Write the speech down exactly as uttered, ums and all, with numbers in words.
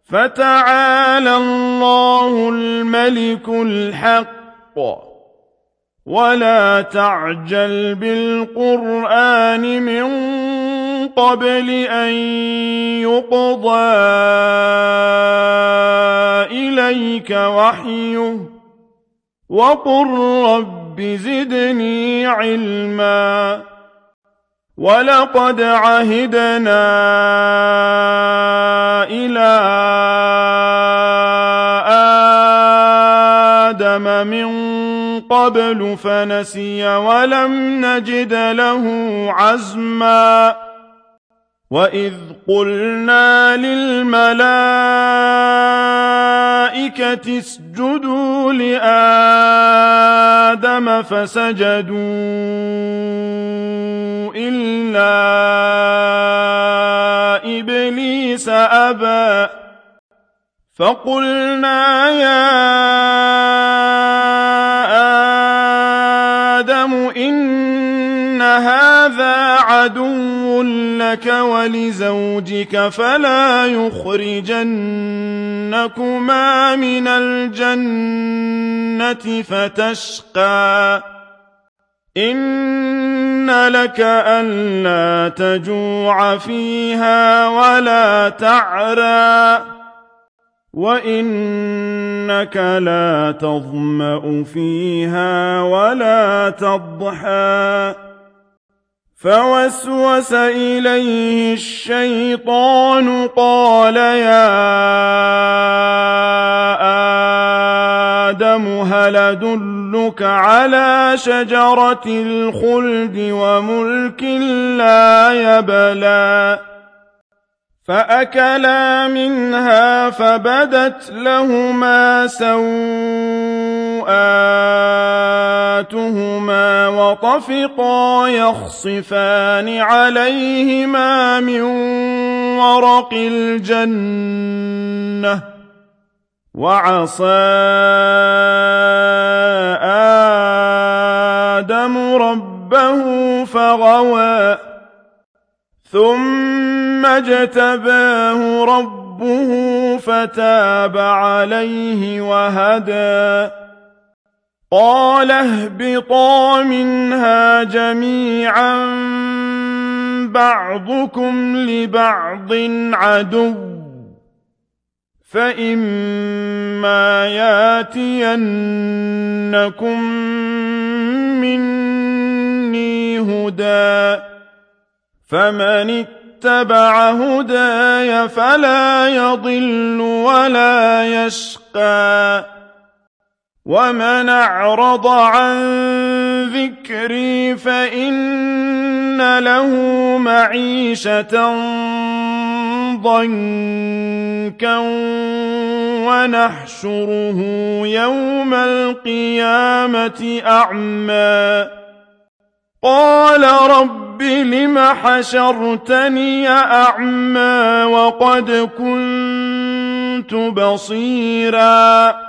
فَتَعَالَى اللَّهُ الْمَلِكُ الْحَقُّ ۗ وَلَا تَعْجَلْ بِالْقُرْآنِ مِن قَبْلِ أَن يُقْضَىٰ إِلَيْكَ وَحْيُهُ ۖ وَقُل رَّبِّ زِدْنِي عِلْمًا. وَلَقَدْ عَهِدْنَا إِلَىٰ آدَمَ مِن قَبْلُ فَنَسِيَ وَلَمْ نَجِدْ لَهُ عَزْمًا وَإِذْ قُلْنَا لِلْمَلَائِكَةِ اسْجُدُوا لِآدَمَ فَسَجَدُوا إِلَّا إِبْلِيسَ أَبَىٰ فَقُلْنَا يَا آدَمُ إِنَّ هَٰذَا عَدُوٌّ لَّكَ وَلِزَوْجِكَ فَلَا يُخْرِجَنَّكُمَا مِنَ الْجَنَّةِ فَتَشْقَىٰ إِنَّ لَكَ أَلَّا تَجُوعَ فِيهَا وَلَا تَعْرَىٰ وَإِنَّكَ لَا تَظْمَأُ فِيهَا وَلَا تَضْحَىٰ فَوَسْوَسَ إِلَيْهِ الشَّيْطَانُ قَالَ يَا آدَمُ هَلْ أَدُلُّكَ عَلَىٰ شَجَرَةِ الْخُلْدِ وَمُلْكٍ لَّا يَبْلَىٰ فَأَكَلَا مِنْهَا فَبَدَتْ لَهُمَا سَوْآتُهُمَا وَطَفِقَا يَخْصِفَانِ عَلَيْهِمَا مِن وَرَقِ الْجَنَّةِ وَعَصَىٰ آدَمُ رَبَّهُ فَغَوَىٰ ثُمَّ اجْتَبَاهُ رَبُّهُ فَتَابَ عَلَيْهِ وَهَدَىٰ قَالَ اهْبِطَا مِنْهَا جَمِيعًا بَعْضُكُمْ لِبَعْضٍ عَدُوٌّ فَإِمَّا يَأْتِيَنَّكُم مِّنِّي هُدًى فَمَنِ اتَّبَعَ هُدَايَ فَلَا يَضِلُّ وَلَا يَشْقَىٰ وَمَنْ أَعْرَضَ عَن ذِكْرِي فَإِنَّ لَهُ مَعِيشَةً ضَنكًا وَنَحْشُرُهُ يَوْمَ الْقِيَامَةِ أَعْمَىٰ قَالَ رَبِّ لِمَ حَشَرْتَنِي أَعْمَىٰ وَقَدْ كُنتُ بَصِيرًا